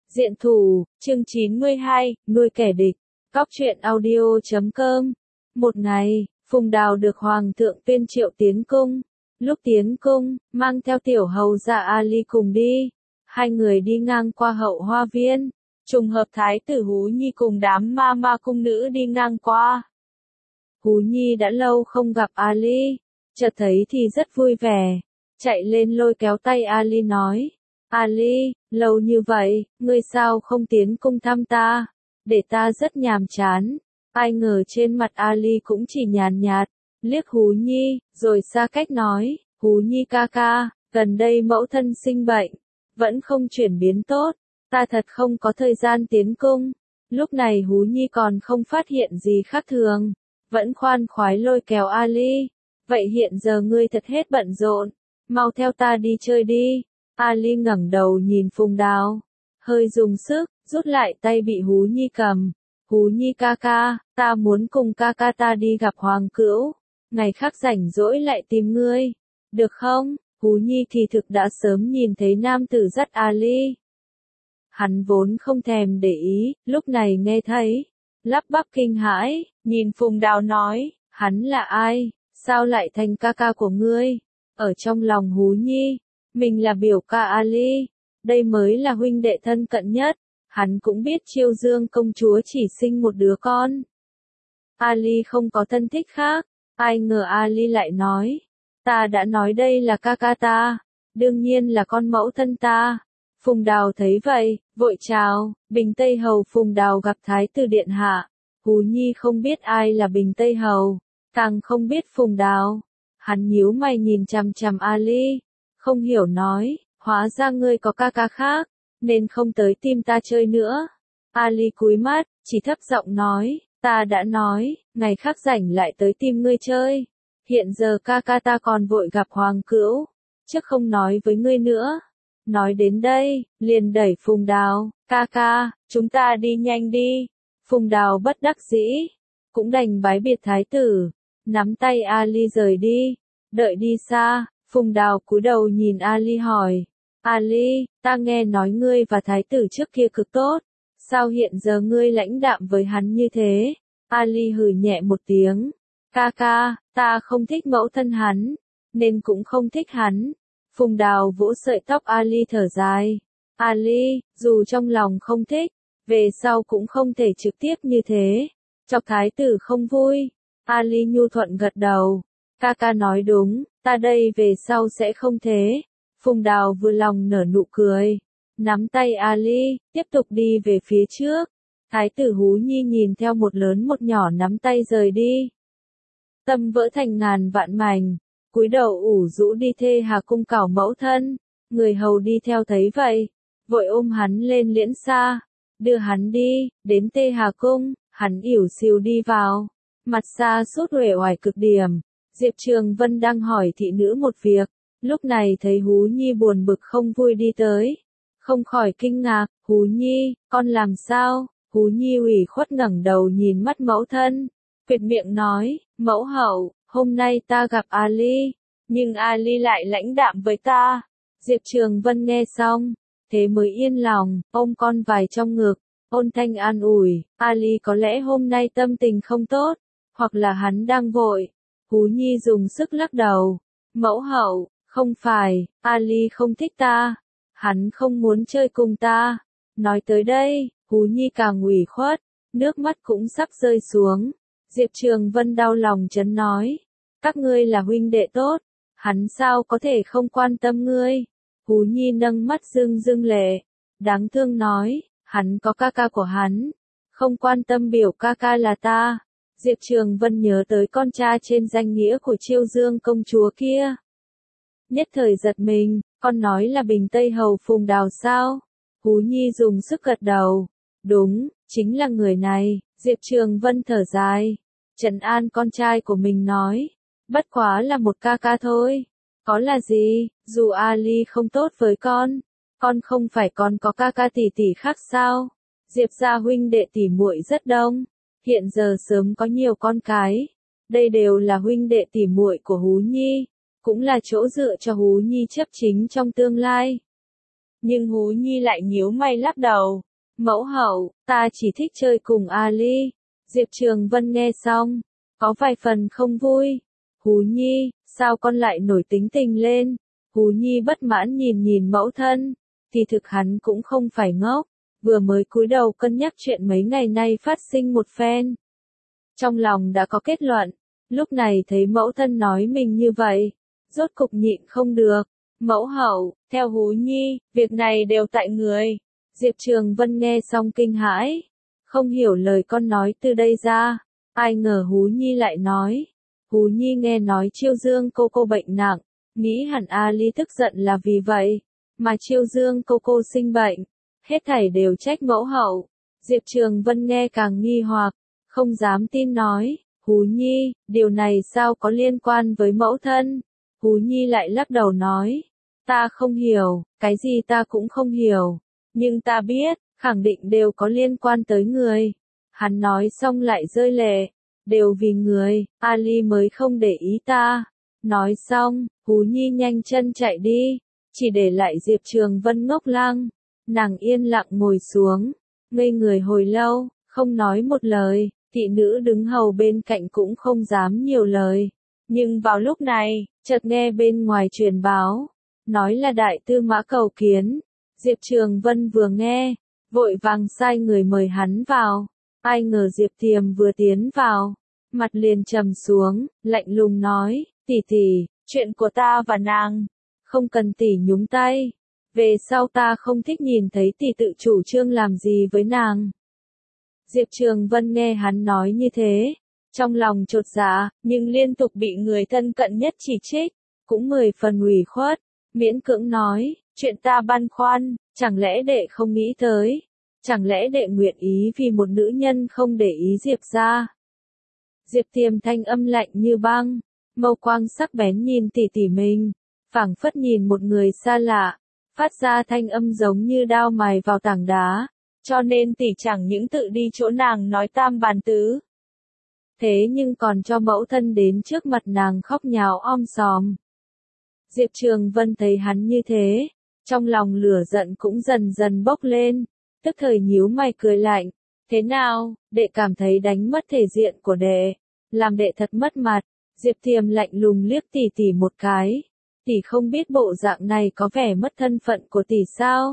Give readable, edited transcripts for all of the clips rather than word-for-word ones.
Diện thủ, chương 92, nuôi kẻ địch. Cóc truyện audio.com. Một ngày, Phùng Đào được Hoàng thượng tuyên triệu tiến cung. Lúc tiến cung, mang theo tiểu hầu gia Ali cùng đi. Hai người đi ngang qua hậu hoa viên. Trùng hợp thái tử Hú Nhi cùng đám ma cung nữ đi ngang qua. Hú Nhi đã lâu không gặp Ali. Chợt thấy thì rất vui vẻ. Chạy lên lôi kéo tay Ali nói. Ali, lâu như vậy, ngươi sao không tiến cung thăm ta? Để ta rất nhàm chán. Ai ngờ trên mặt Ali cũng chỉ nhàn nhạt, liếc Hú Nhi, rồi xa cách nói, Hú Nhi ca ca, gần đây mẫu thân sinh bệnh, vẫn không chuyển biến tốt, ta thật không có thời gian tiến cung. Lúc này Hú Nhi còn không phát hiện gì khác thường, vẫn khoan khoái lôi kéo Ali. Vậy hiện giờ ngươi thật hết bận rộn, mau theo ta đi chơi đi. Ali ngẩng đầu nhìn Phùng Đào, hơi dùng sức, rút lại tay bị Hú Nhi cầm. Hú Nhi ca ca, ta muốn cùng ca ca ta đi gặp Hoàng Cữu, ngày khác rảnh rỗi lại tìm ngươi, được không? Hú Nhi thì thực đã sớm nhìn thấy nam tử dắt Ali. Hắn vốn không thèm để ý, lúc này nghe thấy, lắp bắp kinh hãi, nhìn Phùng Đào nói, hắn là ai, sao lại thành ca ca của ngươi? Ở trong lòng Hú Nhi, mình là biểu ca Ali, đây mới là huynh đệ thân cận nhất. Hắn cũng biết Chiêu Dương công chúa chỉ sinh một đứa con. Ali không có thân thích khác, ai ngờ Ali lại nói, ta đã nói đây là ca ca ta, đương nhiên là con mẫu thân ta. Phùng Đào thấy vậy, vội chào, Bình Tây Hầu. Phùng Đào gặp Thái tử điện hạ. Hú Nhi không biết ai là Bình Tây Hầu, càng không biết Phùng Đào. Hắn nhíu mày nhìn chằm chằm Ali, không hiểu nói, hóa ra ngươi có ca ca khác, nên không tới tìm ta chơi nữa. Ali cúi mắt, chỉ thấp giọng nói, ta đã nói, ngày khác rảnh lại tới tìm ngươi chơi. Hiện giờ ca ca ta còn vội gặp Hoàng Cữu, chứ không nói với ngươi nữa. Nói đến đây, liền đẩy Phùng Đào, ca ca, chúng ta đi nhanh đi. Phùng Đào bất đắc dĩ, cũng đành bái biệt thái tử, nắm tay Ali rời đi. Đợi đi xa, Phùng Đào cúi đầu nhìn Ali hỏi, Ali, ta nghe nói ngươi và thái tử trước kia cực tốt, sao hiện giờ ngươi lãnh đạm với hắn như thế? Ali hừ nhẹ một tiếng, ca ca, ta không thích mẫu thân hắn, nên cũng không thích hắn. Phùng Đào vỗ sợi tóc Ali thở dài, Ali, dù trong lòng không thích, về sau cũng không thể trực tiếp như thế, chọc thái tử không vui. Ali nhu thuận gật đầu, ca ca nói đúng, ta đây về sau sẽ không thế. Phùng Đào vừa lòng nở nụ cười, nắm tay Ali, tiếp tục đi về phía trước. Thái tử Hú Nhi nhìn theo một lớn một nhỏ nắm tay rời đi. Tâm vỡ thành ngàn vạn mảnh, cúi đầu ủ rũ đi thê hà cung cảo mẫu thân. Người hầu đi theo thấy vậy, vội ôm hắn lên liễn xa, đưa hắn đi, đến thê hà cung, hắn ỉu xìu đi vào, mặt xa sút uể oải cực điểm. Diệp Trường Vân đang hỏi thị nữ một việc. Lúc này thấy Hú Nhi buồn bực không vui đi tới, không khỏi kinh ngạc, Hú Nhi, con làm sao? Hú Nhi ủy khuất ngẩng đầu nhìn mắt mẫu thân, quyệt miệng nói, mẫu hậu, hôm nay ta gặp Ali, nhưng Ali lại lãnh đạm với ta. Diệp Trường Vân nghe xong, thế mới yên lòng, ôm con vài trong ngực, ôn thanh an ủi, Ali có lẽ hôm nay tâm tình không tốt, hoặc là hắn đang vội. Hú Nhi dùng sức lắc đầu, mẫu hậu, không phải, Ali không thích ta, hắn không muốn chơi cùng ta. Nói tới đây, Hú Nhi càng ủy khuất, nước mắt cũng sắp rơi xuống. Diệp Trường Vân đau lòng trấn nói, các ngươi là huynh đệ tốt, hắn sao có thể không quan tâm ngươi? Hú Nhi nâng mắt rưng rưng lệ, đáng thương nói, hắn có ca ca của hắn, không quan tâm biểu ca ca là ta. Diệp Trường Vân nhớ tới con trai trên danh nghĩa của Chiêu Dương công chúa kia. Nhất thời giật mình, con nói là Bình Tây Hầu Phùng Đào sao? Hú Nhi dùng sức gật đầu, đúng, chính là người này. Diệp Trường Vân thở dài, trấn an con trai của mình nói, bất quá là một ca ca thôi, có là gì, dù Ali không tốt với con không phải còn có ca ca tỷ tỷ khác sao? Diệp gia huynh đệ tỷ muội rất đông, hiện giờ sớm có nhiều con cái, đây đều là huynh đệ tỷ muội của Hú Nhi, cũng là chỗ dựa cho Hú Nhi chấp chính trong tương lai. Nhưng Hú Nhi lại nhíu mày lắc đầu. Mẫu hậu, ta chỉ thích chơi cùng Ali. Diệp Trường Vân nghe xong, có vài phần không vui. Hú Nhi, sao con lại nổi tính tình lên? Hú Nhi bất mãn nhìn nhìn mẫu thân, thì thực hắn cũng không phải ngốc, vừa mới cúi đầu cân nhắc chuyện mấy ngày nay phát sinh một phen. Trong lòng đã có kết luận, lúc này thấy mẫu thân nói mình như vậy, rốt cục nhịn không được. Mẫu hậu, theo Hú Nhi, việc này đều tại người. Diệp Trường Vân nghe xong kinh hãi, không hiểu lời con nói từ đây ra. Ai ngờ Hú Nhi lại nói. Hú Nhi nghe nói Chiêu Dương cô bệnh nặng, nghĩ hẳn Ali tức giận là vì vậy, mà Chiêu Dương cô sinh bệnh, hết thảy đều trách mẫu hậu. Diệp Trường Vân nghe càng nghi hoặc, không dám tin nói, Hú Nhi, điều này sao có liên quan với mẫu thân? Hú Nhi lại lắc đầu nói, ta không hiểu, cái gì ta cũng không hiểu, nhưng ta biết, khẳng định đều có liên quan tới người. Hắn nói xong lại rơi lệ, đều vì người, Ali mới không để ý ta. Nói xong, Hú Nhi nhanh chân chạy đi, chỉ để lại Diệp Trường Vân ngốc lăng. Nàng yên lặng ngồi xuống, ngây người hồi lâu, không nói một lời, thị nữ đứng hầu bên cạnh cũng không dám nhiều lời. Nhưng vào lúc này, chợt nghe bên ngoài truyền báo, nói là đại tư mã cầu kiến. Diệp Trường Vân vừa nghe, vội vàng sai người mời hắn vào. Ai ngờ Diệp Tiềm vừa tiến vào, mặt liền trầm xuống, lạnh lùng nói, tỷ tỷ, chuyện của ta và nàng, không cần tỷ nhúng tay. Về sau ta không thích nhìn thấy tỷ tự chủ trương làm gì với nàng. Diệp Trường Vân nghe hắn nói như thế, trong lòng chột dạ, nhưng liên tục bị người thân cận nhất chỉ trích, cũng 10 phần ủy khuất, miễn cưỡng nói, chuyện ta băn khoăn, chẳng lẽ đệ không nghĩ tới, chẳng lẽ đệ nguyện ý vì một nữ nhân không để ý Diệp ra. Diệp Tiềm thanh âm lạnh như băng, mâu quang sắc bén nhìn tỷ tỷ mình, phảng phất nhìn một người xa lạ, phát ra thanh âm giống như đao mài vào tảng đá, cho nên tỷ chẳng những tự đi chỗ nàng nói tam bàn tứ. Thế nhưng còn cho mẫu thân đến trước mặt nàng khóc nhào om sòm. Diệp Trường Vân thấy hắn như thế, trong lòng lửa giận cũng dần dần bốc lên, tức thời nhíu mày cười lạnh, thế nào, đệ cảm thấy đánh mất thể diện của đệ, làm đệ thật mất mặt. Diệp Tiềm lạnh lùng liếc tỷ tỷ một cái, tỷ không biết bộ dạng này có vẻ mất thân phận của tỷ sao?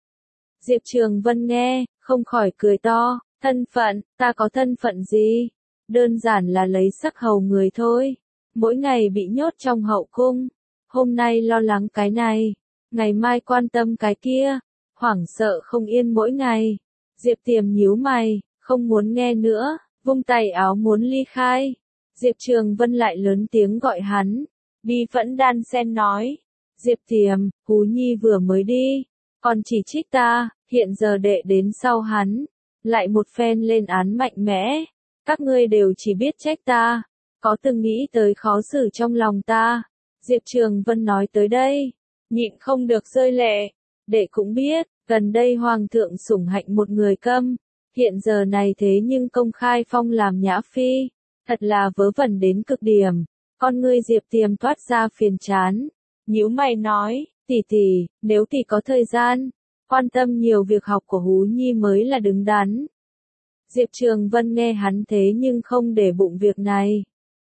Diệp Trường Vân nghe, không khỏi cười to, thân phận, ta có thân phận gì? Đơn giản là lấy sắc hầu người thôi, mỗi ngày bị nhốt trong hậu cung, hôm nay lo lắng cái này, ngày mai quan tâm cái kia, hoảng sợ không yên mỗi ngày. Diệp Tiềm nhíu mày, không muốn nghe nữa, vung tay áo muốn ly khai. Diệp Trường Vân lại lớn tiếng gọi hắn, Bi Phẫn đan sen nói, Diệp Tiềm, Hú Nhi vừa mới đi, còn chỉ trích ta, hiện giờ đệ đến sau hắn, lại một phen lên án mạnh mẽ, các ngươi đều chỉ biết trách ta, có từng nghĩ tới khó xử trong lòng ta. Diệp Trường Vân nói tới đây, nhịn không được rơi lệ, đệ cũng biết, gần đây Hoàng thượng sủng hạnh một người câm, hiện giờ này thế nhưng công khai phong làm nhã phi, thật là vớ vẩn đến cực điểm. Con ngươi Diệp Tiềm toát ra phiền chán, nhíu mày nói, tỷ tỷ, nếu tỷ có thời gian, quan tâm nhiều việc học của Hú Nhi mới là đứng đắn. Diệp Trường Vân nghe hắn thế nhưng không để bụng việc này.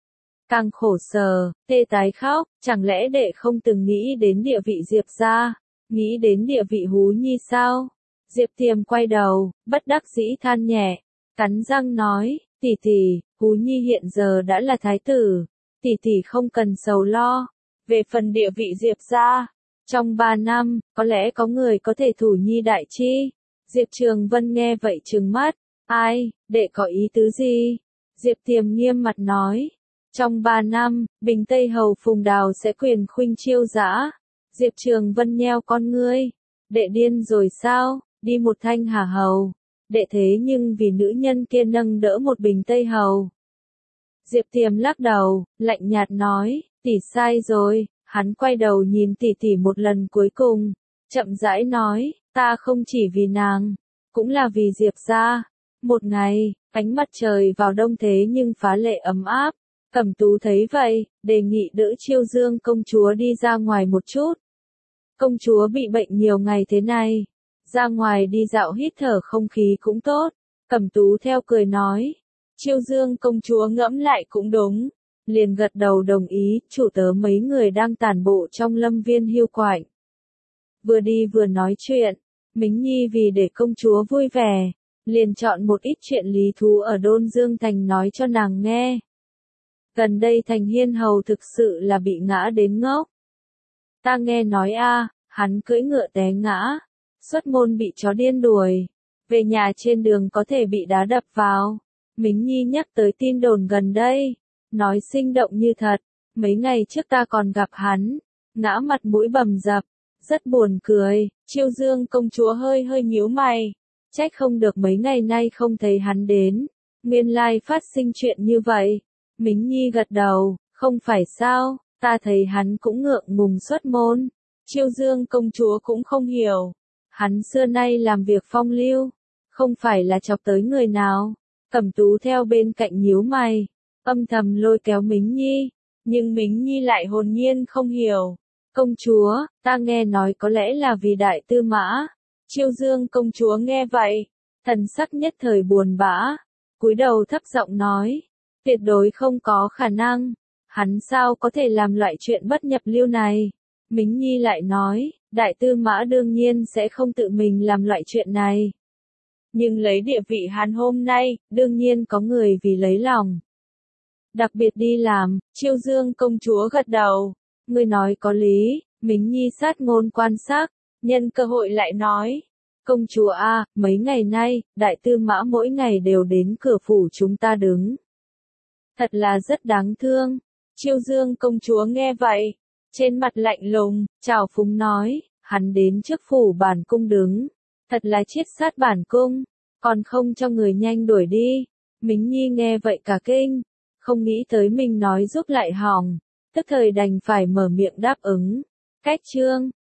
Càng khổ sở, tê tái khóc, chẳng lẽ đệ không từng nghĩ đến địa vị Diệp gia, nghĩ đến địa vị Hú Nhi sao? Diệp Tiềm quay đầu, bất đắc dĩ than nhẹ, cắn răng nói, tỷ tỷ, Hú Nhi hiện giờ đã là thái tử, tỷ tỷ không cần sầu lo. Về phần địa vị Diệp gia, trong 3 năm, có lẽ có người có thể thủ nhi đại chi. Diệp Trường Vân nghe vậy trừng mắt, ai, đệ có ý tứ gì? Diệp Tiềm nghiêm mặt nói, trong 3 năm, Bình Tây Hầu Phùng Đào sẽ quyền khuynh chiêu dã. Diệp Trường Vân nheo con ngươi, đệ điên rồi sao, đi một thanh Hà Hầu, đệ thế nhưng vì nữ nhân kia nâng đỡ một Bình Tây Hầu. Diệp Tiềm lắc đầu, lạnh nhạt nói, tỷ sai rồi. Hắn quay đầu nhìn tỷ tỷ một lần cuối cùng, chậm rãi nói, ta không chỉ vì nàng, cũng là vì Diệp gia. Một ngày, ánh mặt trời vào đông thế nhưng phá lệ ấm áp, Cẩm Tú thấy vậy, đề nghị đỡ Chiêu Dương công chúa đi ra ngoài một chút. Công chúa bị bệnh nhiều ngày thế này, ra ngoài đi dạo hít thở không khí cũng tốt. Cẩm Tú theo cười nói. Chiêu Dương công chúa ngẫm lại cũng đúng, liền gật đầu đồng ý. Chủ tớ mấy người đang tản bộ trong lâm viên Hiu Quạnh, vừa đi vừa nói chuyện. Mính Nhi vì để công chúa vui vẻ, liền chọn một ít chuyện lý thú ở Đôn Dương Thành nói cho nàng nghe. Gần đây Thành Hiên Hầu thực sự là bị ngã đến ngốc. Ta nghe nói hắn cưỡi ngựa té ngã, xuất môn bị chó điên đuổi, về nhà trên đường có thể bị đá đập vào. Mính Nhi nhắc tới tin đồn gần đây, nói sinh động như thật. Mấy ngày trước ta còn gặp hắn, ngã mặt mũi bầm dập, rất buồn cười. Chiêu Dương công chúa hơi hơi nhíu mày, trách không được mấy ngày nay không thấy hắn đến, nguyên lai phát sinh chuyện như vậy. Mính Nhi gật đầu, không phải sao, ta thấy hắn cũng ngượng ngùng xuất môn. Chiêu Dương công chúa cũng không hiểu, hắn xưa nay làm việc phong lưu, không phải là chọc tới người nào. Cẩm Tú theo bên cạnh nhíu mày, âm thầm lôi kéo Mính Nhi, nhưng Mính Nhi lại hồn nhiên không hiểu. Công chúa, ta nghe nói có lẽ là vì Đại Tư Mã. Chiêu Dương công chúa nghe vậy, thần sắc nhất thời buồn bã, cúi đầu thấp giọng nói, tuyệt đối không có khả năng, hắn sao có thể làm loại chuyện bất nhập lưu này. Mính Nhi lại nói, Đại Tư Mã đương nhiên sẽ không tự mình làm loại chuyện này. Nhưng lấy địa vị hắn hôm nay, đương nhiên có người vì lấy lòng đặc biệt đi làm. Chiêu Dương công chúa gật đầu, ngươi nói có lý. Mính Nhi sát ngôn quan sát, nhân cơ hội lại nói, công chúa mấy ngày nay, Đại Tư Mã mỗi ngày đều đến cửa phủ chúng ta đứng. Thật là rất đáng thương. Chiêu Dương công chúa nghe vậy, trên mặt lạnh lùng, trào phúng nói, hắn đến trước phủ bản cung đứng, thật là chiết sát bản cung, còn không cho người nhanh đuổi đi. Mính Nhi nghe vậy cả kinh, không nghĩ tới mình nói giúp lại hỏng, tức thời đành phải mở miệng đáp ứng. Cách chương